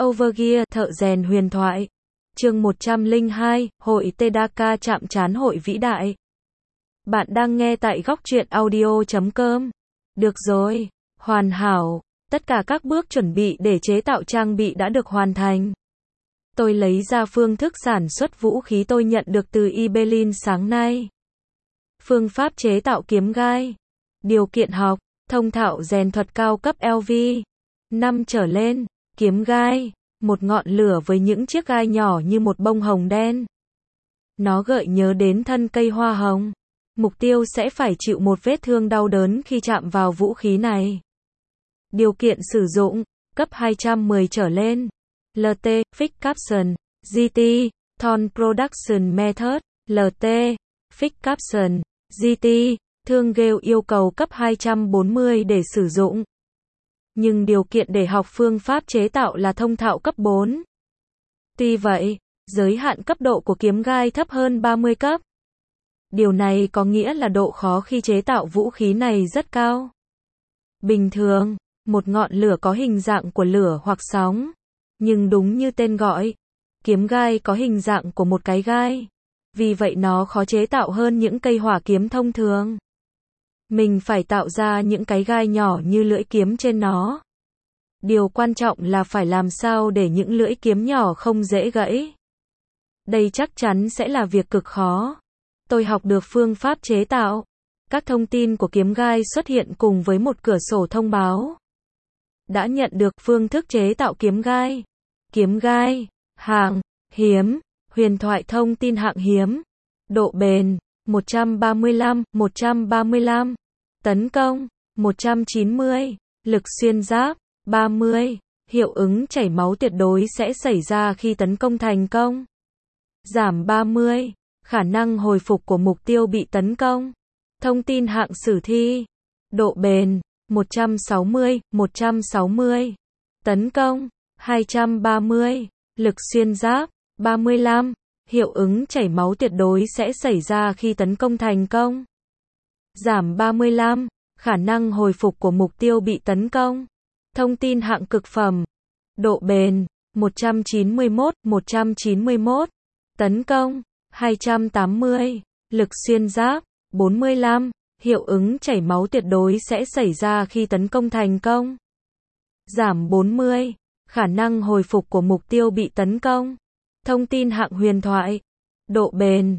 Overgear, thợ rèn huyền thoại. Chương 102, hội Tedaka chạm trán hội vĩ đại. Bạn đang nghe tại góc truyện audio.com. Được rồi, hoàn hảo, tất cả các bước chuẩn bị để chế tạo trang bị đã được hoàn thành. Tôi lấy ra phương thức sản xuất vũ khí tôi nhận được từ Ibelin sáng nay. Phương pháp chế tạo kiếm gai. Điều kiện học, thông thạo rèn thuật cao cấp LV 5 trở lên, kiếm gai, một ngọn lửa với những chiếc gai nhỏ như một bông hồng đen. Nó gợi nhớ đến thân cây hoa hồng. Mục tiêu sẽ phải chịu một vết thương đau đớn khi chạm vào vũ khí này. Điều kiện sử dụng, cấp 210 trở lên. LT, Fix Caption, GT, Thorn Production Method, LT, Fix Caption, GT, thương ghêu yêu cầu cấp 240 để sử dụng. Nhưng điều kiện để học phương pháp chế tạo là thông thạo cấp 4. Tuy vậy, giới hạn cấp độ của kiếm gai thấp hơn 30 cấp. Điều này có nghĩa là độ khó khi chế tạo vũ khí này rất cao. Bình thường, một ngọn lửa có hình dạng của lửa hoặc sóng. Nhưng đúng như tên gọi, kiếm gai có hình dạng của một cái gai. Vì vậy nó khó chế tạo hơn những cây hỏa kiếm thông thường. Mình phải tạo ra những cái gai nhỏ như lưỡi kiếm trên nó. Điều quan trọng là phải làm sao để những lưỡi kiếm nhỏ không dễ gãy. Đây chắc chắn sẽ là việc cực khó. Tôi học được phương pháp chế tạo. Các thông tin của kiếm gai xuất hiện cùng với một cửa sổ thông báo. Đã nhận được phương thức chế tạo kiếm gai. Kiếm gai, hạng, hiếm, huyền thoại thông tin hạng hiếm. Độ bền, 135. Tấn công, 190. Lực xuyên giáp, 30. Hiệu ứng chảy máu tuyệt đối sẽ xảy ra khi tấn công thành công. Giảm 30. Khả năng hồi phục của mục tiêu bị tấn công. Thông tin hạng sử thi. Độ bền, 160. Tấn công, 230. Lực xuyên giáp, 35. Hiệu ứng chảy máu tuyệt đối sẽ xảy ra khi tấn công thành công. Giảm 35. Khả năng hồi phục của mục tiêu bị tấn công. Thông tin hạng cực phẩm. Độ bền, 191. Tấn công, 280. Lực xuyên giáp, 45. Hiệu ứng chảy máu tuyệt đối sẽ xảy ra khi tấn công thành công. Giảm 40. Khả năng hồi phục của mục tiêu bị tấn công. Thông tin hạng huyền thoại. Độ bền,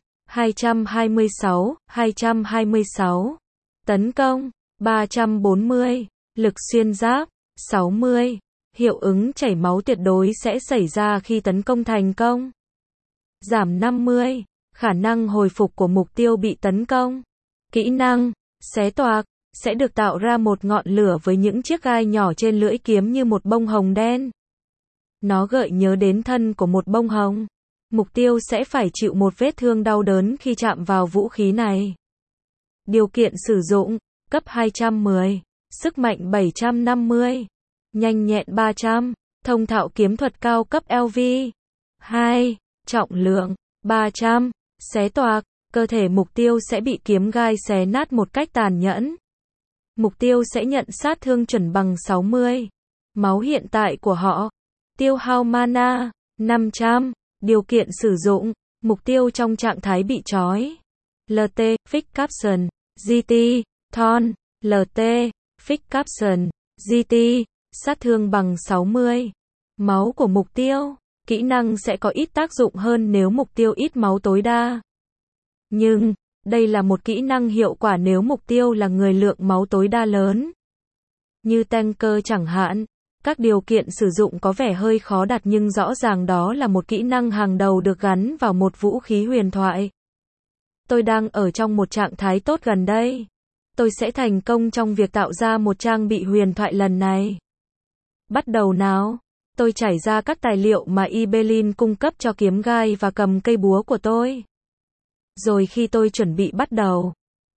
226. Tấn công, 340. Lực xuyên giáp, 60. Hiệu ứng chảy máu tuyệt đối sẽ xảy ra khi tấn công thành công. Giảm 50. Khả năng hồi phục của mục tiêu bị tấn công. Kỹ năng, xé toạc, sẽ được tạo ra một ngọn lửa với những chiếc gai nhỏ trên lưỡi kiếm như một bông hồng đen. Nó gợi nhớ đến thân của một bông hồng. Mục tiêu sẽ phải chịu một vết thương đau đớn khi chạm vào vũ khí này. Điều kiện sử dụng, cấp 210, sức mạnh 750, nhanh nhẹn 300, thông thạo kiếm thuật cao cấp LV 2, trọng lượng 300, xé toạc, cơ thể mục tiêu sẽ bị kiếm gai xé nát một cách tàn nhẫn. Mục tiêu sẽ nhận sát thương chuẩn bằng 60. Máu hiện tại của họ. Tiêu hao mana, 500. Điều kiện sử dụng, mục tiêu trong trạng thái bị trói. LT, Fix Caption, GT, Thorn, LT, Fix Caption, GT, sát thương bằng 60. Máu của mục tiêu. Kỹ năng sẽ có ít tác dụng hơn nếu mục tiêu ít máu tối đa. Nhưng, đây là một kỹ năng hiệu quả nếu mục tiêu là người lượng máu tối đa lớn. Như tanker chẳng hạn. Các điều kiện sử dụng có vẻ hơi khó đạt nhưng rõ ràng đó là một kỹ năng hàng đầu được gắn vào một vũ khí huyền thoại. Tôi đang ở trong một trạng thái tốt gần đây. Tôi sẽ thành công trong việc tạo ra một trang bị huyền thoại lần này. Bắt đầu nào. Tôi trải ra các tài liệu mà Ibelin cung cấp cho kiếm gai và cầm cây búa của tôi. Rồi khi tôi chuẩn bị bắt đầu.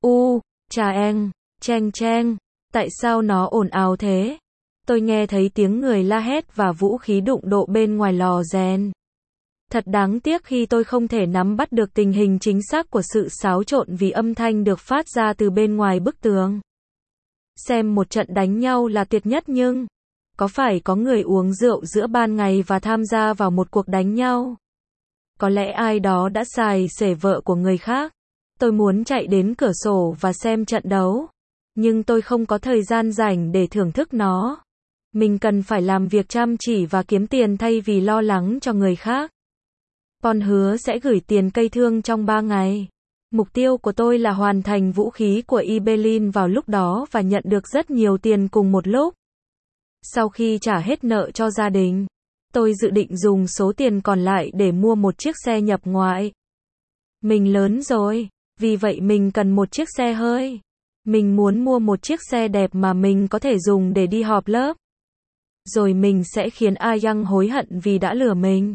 Cheng, tại sao nó ồn ào thế? Tôi nghe thấy tiếng người la hét và vũ khí đụng độ bên ngoài lò rèn. Thật đáng tiếc khi tôi không thể nắm bắt được tình hình chính xác của sự xáo trộn vì âm thanh được phát ra từ bên ngoài bức tường. Xem một trận đánh nhau là tuyệt nhất nhưng Có phải có người uống rượu giữa ban ngày và tham gia vào một cuộc đánh nhau? Có lẽ ai đó đã xài xể vợ của người khác. Tôi muốn chạy đến cửa sổ và xem trận đấu. Nhưng tôi không có thời gian rảnh để thưởng thức nó. Mình cần phải làm việc chăm chỉ và kiếm tiền thay vì lo lắng cho người khác. Paul hứa sẽ gửi tiền cây thương trong 3 ngày. Mục tiêu của tôi là hoàn thành vũ khí của Ibelin vào lúc đó và nhận được rất nhiều tiền cùng một lúc. Sau khi trả hết nợ cho gia đình, tôi dự định dùng số tiền còn lại để mua một chiếc xe nhập ngoại. Mình lớn rồi, vì vậy mình cần một chiếc xe hơi. Mình muốn mua một chiếc xe đẹp mà mình có thể dùng để đi họp lớp. Rồi mình sẽ khiến Ayang hối hận vì đã lừa mình.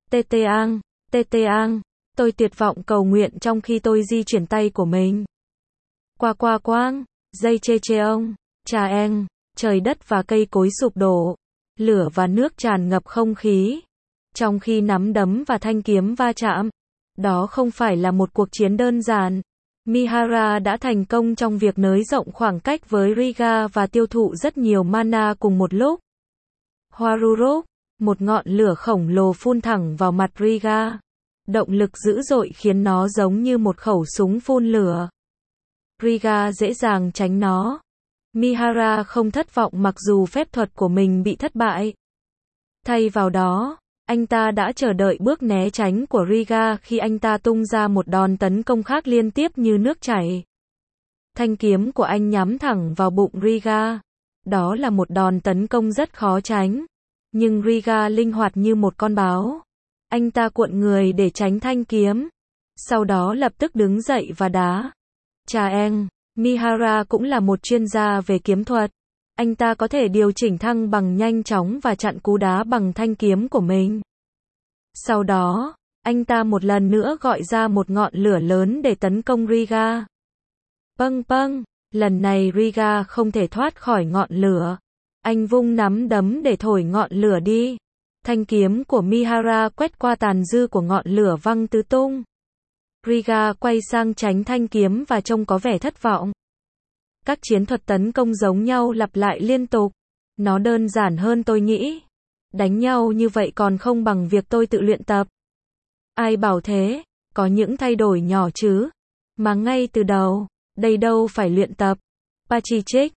Tê Ang, tôi tuyệt vọng cầu nguyện trong khi tôi di chuyển tay của mình. Qua quang, dây chê ông, trà eng, trời đất và cây cối sụp đổ, lửa và nước tràn ngập không khí. Trong khi nắm đấm và thanh kiếm va chạm, đó không phải là một cuộc chiến đơn giản. Mihara đã thành công trong việc nới rộng khoảng cách với Riga và tiêu thụ rất nhiều mana cùng một lúc. Warurok, một ngọn lửa khổng lồ phun thẳng vào mặt Riga. Động lực dữ dội khiến nó giống như một khẩu súng phun lửa. Riga dễ dàng tránh nó. Mihara không thất vọng mặc dù phép thuật của mình bị thất bại. Thay vào đó, anh ta đã chờ đợi bước né tránh của Riga khi anh ta tung ra một đòn tấn công khác liên tiếp như nước chảy. Thanh kiếm của anh nhắm thẳng vào bụng Riga. Đó là một đòn tấn công rất khó tránh. Nhưng Riga linh hoạt như một con báo. Anh ta cuộn người để tránh thanh kiếm. Sau đó lập tức đứng dậy và đá. Chà eng, Mihara cũng là một chuyên gia về kiếm thuật. Anh ta có thể điều chỉnh thăng bằng nhanh chóng và chặn cú đá bằng thanh kiếm của mình. Sau đó, anh ta một lần nữa gọi ra một ngọn lửa lớn để tấn công Riga. Pâng, lần này Riga không thể thoát khỏi ngọn lửa. Anh vung nắm đấm để thổi ngọn lửa đi. Thanh kiếm của Mihara quét qua tàn dư của ngọn lửa văng tứ tung. Riga quay sang tránh thanh kiếm và trông có vẻ thất vọng. Các chiến thuật tấn công giống nhau lặp lại liên tục. Nó đơn giản hơn tôi nghĩ. Đánh nhau như vậy còn không bằng việc tôi tự luyện tập. Ai bảo thế, có những thay đổi nhỏ chứ. Mà ngay từ đầu, đây đâu phải luyện tập. Pachichik,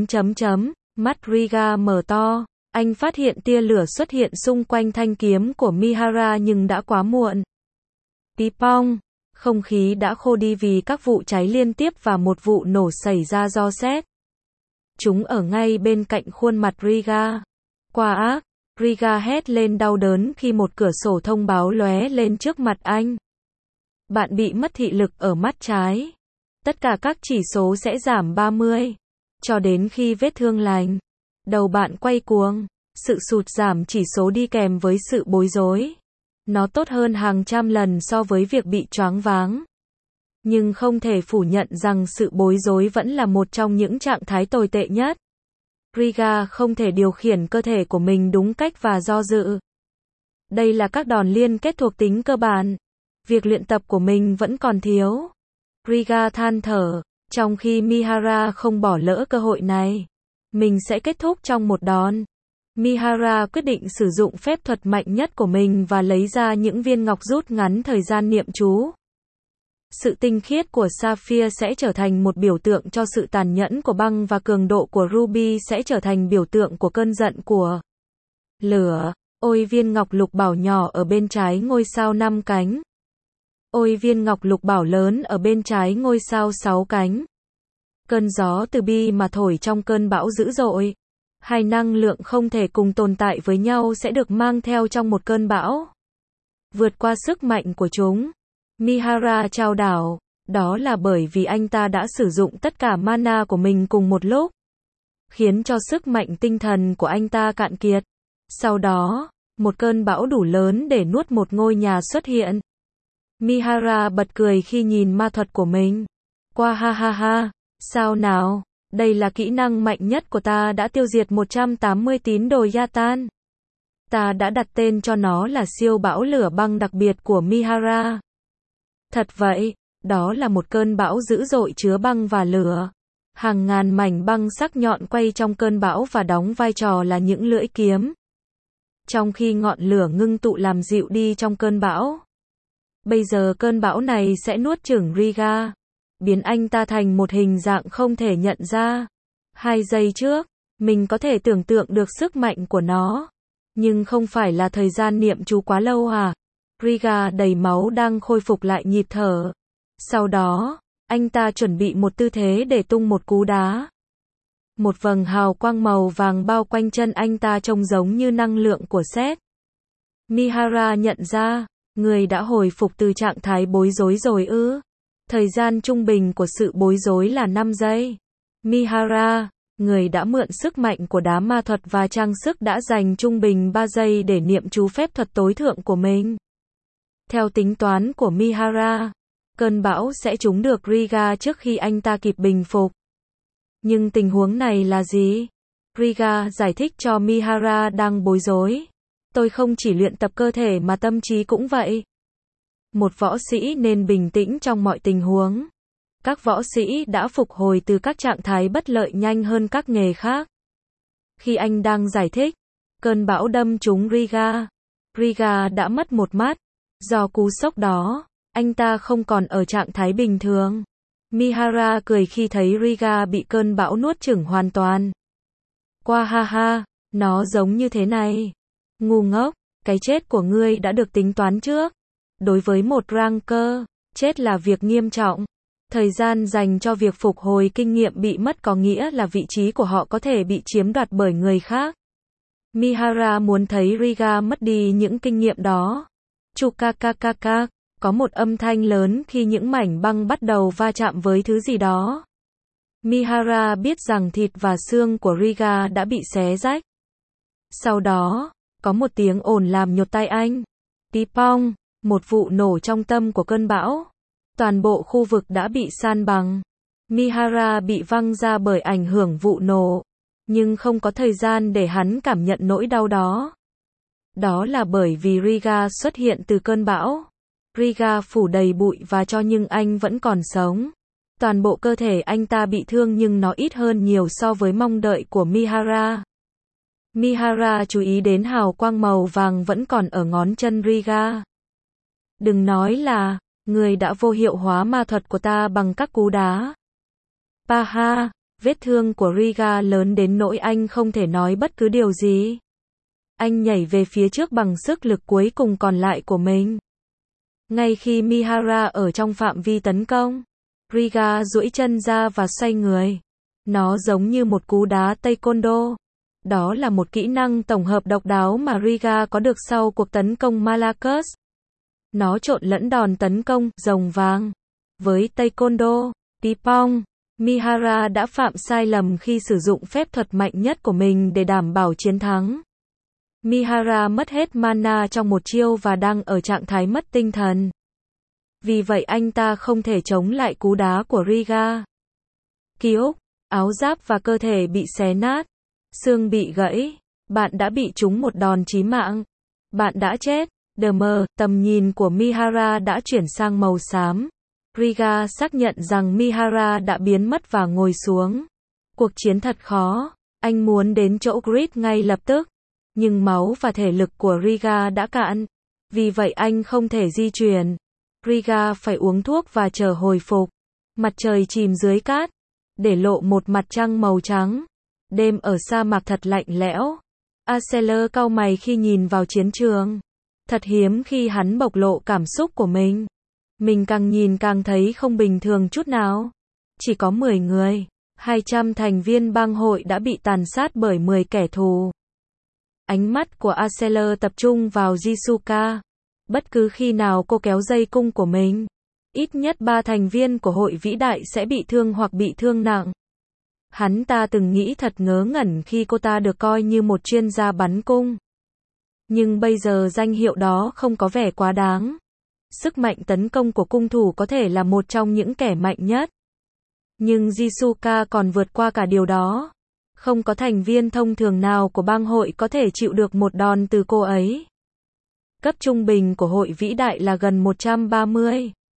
mắt Riga mở to. Anh phát hiện tia lửa xuất hiện xung quanh thanh kiếm của Mihara nhưng đã quá muộn. Pipong, không khí đã khô đi vì các vụ cháy liên tiếp và một vụ nổ xảy ra do sét. Chúng ở ngay bên cạnh khuôn mặt Riga. Quá ác, Riga hét lên đau đớn khi một cửa sổ thông báo lóe lên trước mặt anh. Bạn bị mất thị lực ở mắt trái. Tất cả các chỉ số sẽ giảm 30. Cho đến khi vết thương lành. Đầu bạn quay cuồng. Sự sụt giảm chỉ số đi kèm với sự bối rối. Nó tốt hơn hàng trăm lần so với việc bị choáng váng. Nhưng không thể phủ nhận rằng sự bối rối vẫn là một trong những trạng thái tồi tệ nhất. Riga không thể điều khiển cơ thể của mình đúng cách và do dự. Đây là các đòn liên kết thuộc tính cơ bản. Việc luyện tập của mình vẫn còn thiếu. Riga than thở, trong khi Mihara không bỏ lỡ cơ hội này. Mình sẽ kết thúc trong một đòn. Mihara quyết định sử dụng phép thuật mạnh nhất của mình và lấy ra những viên ngọc rút ngắn thời gian niệm chú. Sự tinh khiết của Sapphire sẽ trở thành một biểu tượng cho sự tàn nhẫn của băng và cường độ của Ruby sẽ trở thành biểu tượng của cơn giận của lửa. Ôi viên ngọc lục bảo nhỏ ở bên trái ngôi sao 5 cánh. Ôi viên ngọc lục bảo lớn ở bên trái ngôi sao 6 cánh. Cơn gió từ bi mà thổi trong cơn bão dữ dội. Hai năng lượng không thể cùng tồn tại với nhau sẽ được mang theo trong một cơn bão. Vượt qua sức mạnh của chúng. Mihara trao đảo. Đó là bởi vì anh ta đã sử dụng tất cả mana của mình cùng một lúc. Khiến cho sức mạnh tinh thần của anh ta cạn kiệt. Sau đó, một cơn bão đủ lớn để nuốt một ngôi nhà xuất hiện. Mihara bật cười khi nhìn ma thuật của mình. Qua ha. Sao nào? Đây là kỹ năng mạnh nhất của ta đã tiêu diệt 180 tín đồ Yatan. Ta đã đặt tên cho nó là siêu bão lửa băng đặc biệt của Mihara. Thật vậy, đó là một cơn bão dữ dội chứa băng và lửa. Hàng ngàn mảnh băng sắc nhọn quay trong cơn bão và đóng vai trò là những lưỡi kiếm. Trong khi ngọn lửa ngưng tụ làm dịu đi trong cơn bão. Bây giờ cơn bão này sẽ nuốt chửng Riga, biến anh ta thành một hình dạng không thể nhận ra. 2 giây trước, mình có thể tưởng tượng được sức mạnh của nó. Nhưng không phải là thời gian niệm chú quá lâu à? Riga đầy máu đang khôi phục lại nhịp thở. Sau đó, anh ta chuẩn bị một tư thế để tung một cú đá. Một vầng hào quang màu vàng bao quanh chân anh ta trông giống như năng lượng của sét. Mihara nhận ra, người đã hồi phục từ trạng thái bối rối rồi ư? Thời gian trung bình của sự bối rối là 5 giây. Mihara, người đã mượn sức mạnh của đá ma thuật và trang sức đã dành trung bình 3 giây để niệm chú phép thuật tối thượng của mình. Theo tính toán của Mihara, cơn bão sẽ trúng được Riga trước khi anh ta kịp bình phục. Nhưng tình huống này là gì? Riga giải thích cho Mihara đang bối rối. Tôi không chỉ luyện tập cơ thể mà tâm trí cũng vậy. Một võ sĩ nên bình tĩnh trong mọi tình huống. Các võ sĩ đã phục hồi từ các trạng thái bất lợi nhanh hơn các nghề khác. Khi anh đang giải thích, cơn bão đâm trúng Riga. Riga đã mất một mắt. Do cú sốc đó, anh ta không còn ở trạng thái bình thường. Mihara cười khi thấy Riga bị cơn bão nuốt chửng hoàn toàn. Qua ha ha, nó giống như thế này. Ngu ngốc, cái chết của ngươi đã được tính toán trước. Đối với một ranker, chết là việc nghiêm trọng. Thời gian dành cho việc phục hồi kinh nghiệm bị mất có nghĩa là vị trí của họ có thể bị chiếm đoạt bởi người khác. Mihara muốn thấy Riga mất đi những kinh nghiệm đó. Chukakakaka, có một âm thanh lớn khi những mảnh băng bắt đầu va chạm với thứ gì đó. Mihara biết rằng thịt và xương của Riga đã bị xé rách. Sau đó, có một tiếng ồn làm nhột tai anh. Tipong, một vụ nổ trong tâm của cơn bão. Toàn bộ khu vực đã bị san bằng. Mihara bị văng ra bởi ảnh hưởng vụ nổ. Nhưng không có thời gian để hắn cảm nhận nỗi đau đó. Đó là bởi vì Riga xuất hiện từ cơn bão. Riga phủ đầy bụi và cho nhưng anh vẫn còn sống. Toàn bộ cơ thể anh ta bị thương nhưng nó ít hơn nhiều so với mong đợi của Mihara. Mihara chú ý đến hào quang màu vàng vẫn còn ở ngón chân Riga. Đừng nói là, người đã vô hiệu hóa ma thuật của ta bằng các cú đá. Paha, vết thương của Riga lớn đến nỗi anh không thể nói bất cứ điều gì. Anh nhảy về phía trước bằng sức lực cuối cùng còn lại của mình. Ngay khi Mihara ở trong phạm vi tấn công, Riga duỗi chân ra và xoay người. Nó giống như một cú đá taekwondo. Đó là một kỹ năng tổng hợp độc đáo mà Riga có được sau cuộc tấn công Malakas. Nó trộn lẫn đòn tấn công rồng vàng với taekwondo. Tipong, Mihara đã phạm sai lầm khi sử dụng phép thuật mạnh nhất của mình để đảm bảo chiến thắng. Mihara mất hết mana trong một chiêu và đang ở trạng thái mất tinh thần. Vì vậy anh ta không thể chống lại cú đá của Riga. Kiok, áo giáp và cơ thể bị xé nát. Xương bị gãy. Bạn đã bị trúng một đòn chí mạng. Bạn đã chết. Tầm nhìn của Mihara đã chuyển sang màu xám. Riga xác nhận rằng Mihara đã biến mất và ngồi xuống. Cuộc chiến thật khó. Anh muốn đến chỗ Grid ngay lập tức. Nhưng máu và thể lực của Riga đã cạn. Vì vậy anh không thể di chuyển. Riga phải uống thuốc và chờ hồi phục. Mặt trời chìm dưới cát, để lộ một mặt trăng màu trắng. Đêm ở sa mạc thật lạnh lẽo. Arceler cau mày khi nhìn vào chiến trường. Thật hiếm khi hắn bộc lộ cảm xúc của mình. Mình càng nhìn càng thấy không bình thường chút nào. Chỉ có 10 người, 200 thành viên bang hội đã bị tàn sát bởi 10 kẻ thù. Ánh mắt của Arceler tập trung vào Jisuka. Bất cứ khi nào cô kéo dây cung của mình, ít nhất 3 thành viên của hội vĩ đại sẽ bị thương hoặc bị thương nặng. Hắn ta từng nghĩ thật ngớ ngẩn khi cô ta được coi như một chuyên gia bắn cung. Nhưng bây giờ danh hiệu đó không có vẻ quá đáng. Sức mạnh tấn công của cung thủ có thể là một trong những kẻ mạnh nhất. Nhưng Jisuka còn vượt qua cả điều đó. Không có thành viên thông thường nào của bang hội có thể chịu được một đòn từ cô ấy. Cấp trung bình của hội vĩ đại là gần 130.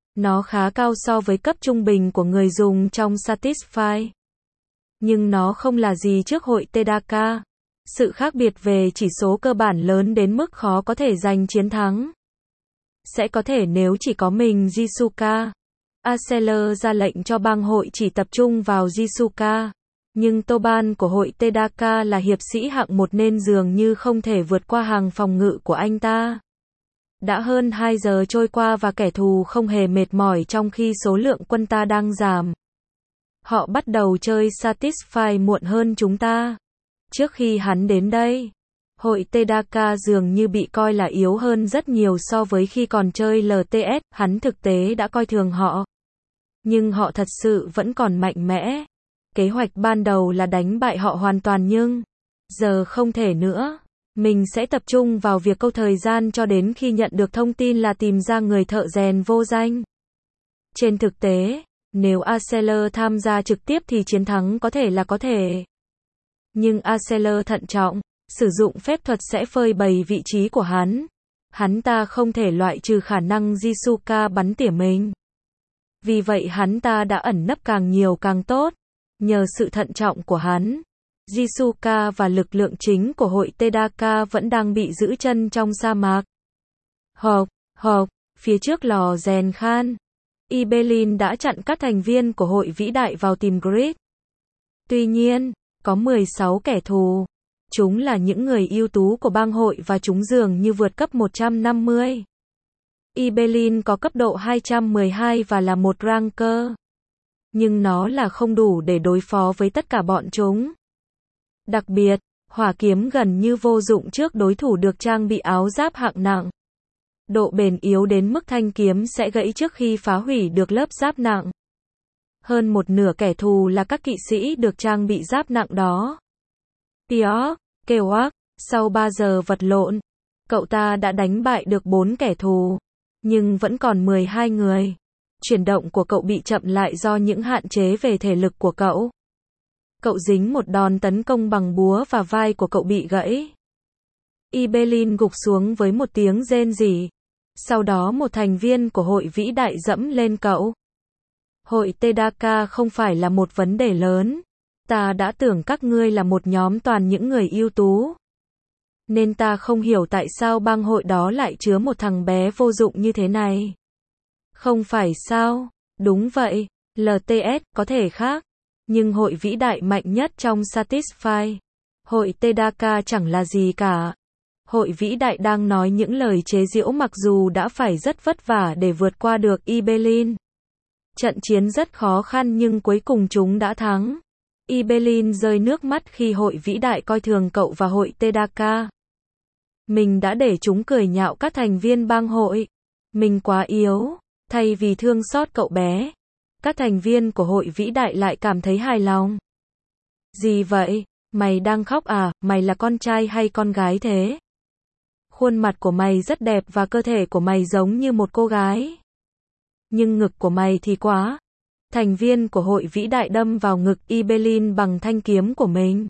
Nó khá cao so với cấp trung bình của người dùng trong Satisfy. Nhưng nó không là gì trước hội Tdk. Sự khác biệt về chỉ số cơ bản lớn đến mức khó có thể giành chiến thắng. Sẽ có thể nếu chỉ có mình Jisuka. Arcelor ra lệnh cho bang hội chỉ tập trung vào Jisuka. Nhưng Toban của hội Tdk là hiệp sĩ hạng 1 nên dường như không thể vượt qua hàng phòng ngự của anh ta. Đã hơn 2 giờ trôi qua và kẻ thù không hề mệt mỏi trong khi số lượng quân ta đang giảm. Họ bắt đầu chơi Satisfy muộn hơn chúng ta. Trước khi hắn đến đây, hội Tdk dường như bị coi là yếu hơn rất nhiều so với khi còn chơi LTS, hắn thực tế đã coi thường họ. Nhưng họ thật sự vẫn còn mạnh mẽ. Kế hoạch ban đầu là đánh bại họ hoàn toàn nhưng giờ không thể nữa. Mình sẽ tập trung vào việc câu thời gian cho đến khi nhận được thông tin là tìm ra người thợ rèn vô danh. Trên thực tế, nếu Arcelor tham gia trực tiếp thì chiến thắng có thể là có thể. Nhưng Arcelor thận trọng, sử dụng phép thuật sẽ phơi bày vị trí của hắn. Hắn ta không thể loại trừ khả năng Jisuka bắn tỉa mình. Vì vậy hắn ta đã ẩn nấp càng nhiều càng tốt. Nhờ sự thận trọng của hắn, Jisuka và lực lượng chính của hội Tdk vẫn đang bị giữ chân trong sa mạc. Hộp, phía trước lò rèn Khan, Ibelin đã chặn các thành viên của hội vĩ đại vào tìm Grid. Tuy nhiên, có 16 kẻ thù. Chúng là những người ưu tú của bang hội và chúng dường như vượt cấp 150. Ibelin có cấp độ 212 và là một ranker. Nhưng nó là không đủ để đối phó với tất cả bọn chúng. Đặc biệt, hỏa kiếm gần như vô dụng trước đối thủ được trang bị áo giáp hạng nặng. Độ bền yếu đến mức thanh kiếm sẽ gãy trước khi phá hủy được lớp giáp nặng. Hơn một nửa kẻ thù là các kỵ sĩ được trang bị giáp nặng đó. Piotr Kewak, sau 3 giờ vật lộn, cậu ta đã đánh bại được 4 kẻ thù, nhưng vẫn còn 12 người. Chuyển động của cậu bị chậm lại do những hạn chế về thể lực của cậu. Cậu dính một đòn tấn công bằng búa và vai của cậu bị gãy. Ibelin gục xuống với một tiếng rên rỉ. Sau đó một thành viên của hội vĩ đại dẫm lên cậu. Hội Tdk không phải là một vấn đề lớn. Ta đã tưởng các ngươi là một nhóm toàn những người ưu tú. Nên ta không hiểu tại sao bang hội đó lại chứa một thằng bé vô dụng như thế này. Không phải sao? Đúng vậy, LTS có thể khác. Nhưng hội vĩ đại mạnh nhất trong Satisfy. Hội Tdk chẳng là gì cả. Hội vĩ đại đang nói những lời chế giễu mặc dù đã phải rất vất vả để vượt qua được Ibelin. Trận chiến rất khó khăn nhưng cuối cùng chúng đã thắng. Ibelin rơi nước mắt khi hội vĩ đại coi thường cậu và hội Tdk. Mình đã để chúng cười nhạo các thành viên bang hội. Mình quá yếu. Thay vì thương xót cậu bé, các thành viên của hội vĩ đại lại cảm thấy hài lòng. Gì vậy? Mày đang khóc à? Mày là con trai hay con gái thế? Khuôn mặt của mày rất đẹp và cơ thể của mày giống như một cô gái. Nhưng ngực của mày thì quá. Thành viên của hội vĩ đại đâm vào ngực Ibelin bằng thanh kiếm của mình.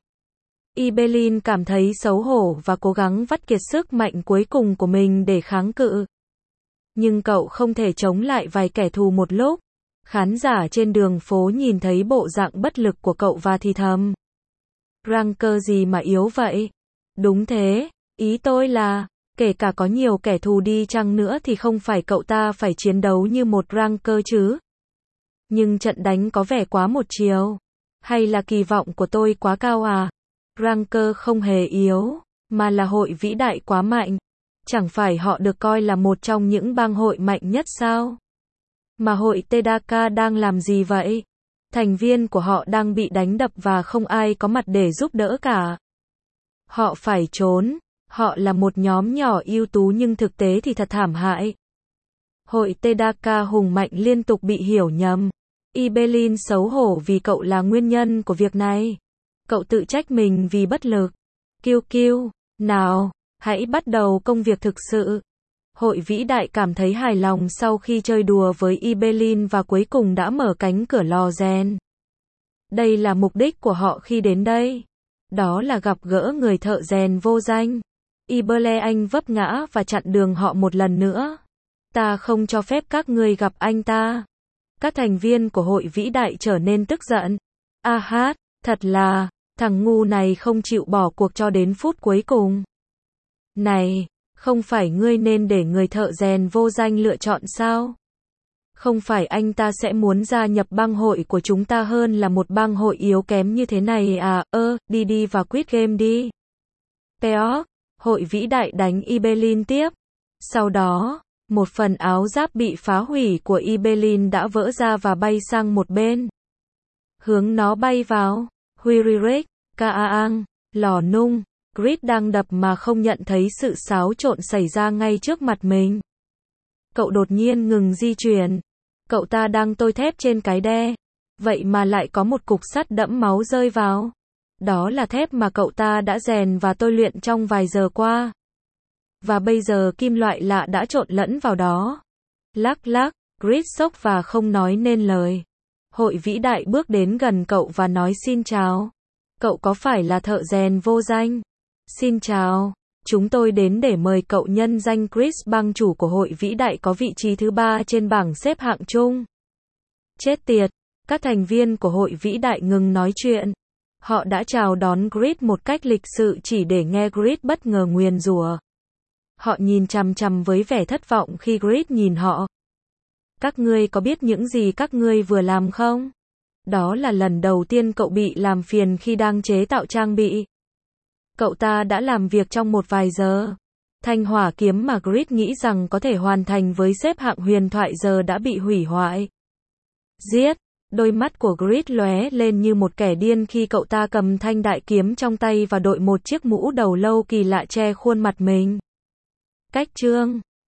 Ibelin cảm thấy xấu hổ và cố gắng vắt kiệt sức mạnh cuối cùng của mình để kháng cự. Nhưng cậu không thể chống lại vài kẻ thù một lúc. Khán giả trên đường phố nhìn thấy bộ dạng bất lực của cậu và thì thầm. Ranker gì mà yếu vậy? Đúng thế, ý tôi là, kể cả có nhiều kẻ thù đi chăng nữa thì không phải cậu ta phải chiến đấu như một ranker chứ. Nhưng trận đánh có vẻ quá một chiều. Hay là kỳ vọng của tôi quá cao à? Ranker không hề yếu, mà là hội vĩ đại quá mạnh. Chẳng phải họ được coi là một trong những bang hội mạnh nhất sao? Mà hội Tdk đang làm gì vậy? Thành viên của họ đang bị đánh đập và không ai có mặt để giúp đỡ cả. Họ phải trốn. Họ là một nhóm nhỏ ưu tú nhưng thực tế thì thật thảm hại. Hội Tdk hùng mạnh liên tục bị hiểu nhầm. Ibelin xấu hổ vì cậu là nguyên nhân của việc này. Cậu tự trách mình vì bất lực. Kiêu, nào, hãy bắt đầu công việc thực sự. Hội vĩ đại cảm thấy hài lòng sau khi chơi đùa với Ibelin và cuối cùng đã mở cánh cửa lò rèn. Đây là mục đích của họ khi đến đây. Đó là gặp gỡ người thợ rèn vô danh. Ibelin vấp ngã và chặn đường họ một lần nữa. Ta không cho phép các ngươi gặp anh ta. Các thành viên của hội vĩ đại trở nên tức giận. A hát, thật là, thằng ngu này không chịu bỏ cuộc cho đến phút cuối cùng. Này, không phải ngươi nên để người thợ rèn vô danh lựa chọn sao? Không phải anh ta sẽ muốn gia nhập bang hội của chúng ta hơn là một bang hội yếu kém như thế này à? Đi và quit game đi. Peok, hội vĩ đại đánh Ibelin tiếp. Sau đó, một phần áo giáp bị phá hủy của Ibelin đã vỡ ra và bay sang một bên. Hướng nó bay vào, Huiririk, Kaang, lò nung, Grid đang đập mà không nhận thấy sự xáo trộn xảy ra ngay trước mặt mình. Cậu đột nhiên ngừng di chuyển. Cậu ta đang tôi thép trên cái đe. Vậy mà lại có một cục sắt đẫm máu rơi vào. Đó là thép mà cậu ta đã rèn và tôi luyện trong vài giờ qua. Và bây giờ kim loại lạ đã trộn lẫn vào đó. Lắc lắc, Grid sốc và không nói nên lời. Hội vĩ đại bước đến gần cậu và nói xin chào. Cậu có phải là thợ rèn vô danh? Xin chào. Chúng tôi đến để mời cậu nhân danh Chris, bang chủ của hội vĩ đại có vị trí thứ 3 trên bảng xếp hạng chung. Chết tiệt. Các thành viên của hội vĩ đại ngừng nói chuyện. Họ đã chào đón Grid một cách lịch sự chỉ để nghe Grid bất ngờ nguyền rủa. Họ nhìn chằm chằm với vẻ thất vọng khi Grid nhìn họ. Các ngươi có biết những gì các ngươi vừa làm không? Đó là lần đầu tiên cậu bị làm phiền khi đang chế tạo trang bị. Cậu ta đã làm việc trong một vài giờ. Thanh hỏa kiếm mà Grid nghĩ rằng có thể hoàn thành với xếp hạng huyền thoại giờ đã bị hủy hoại. Giết! Đôi mắt của Grid lóe lên như một kẻ điên khi cậu ta cầm thanh đại kiếm trong tay và đội một chiếc mũ đầu lâu kỳ lạ che khuôn mặt mình. Cách chương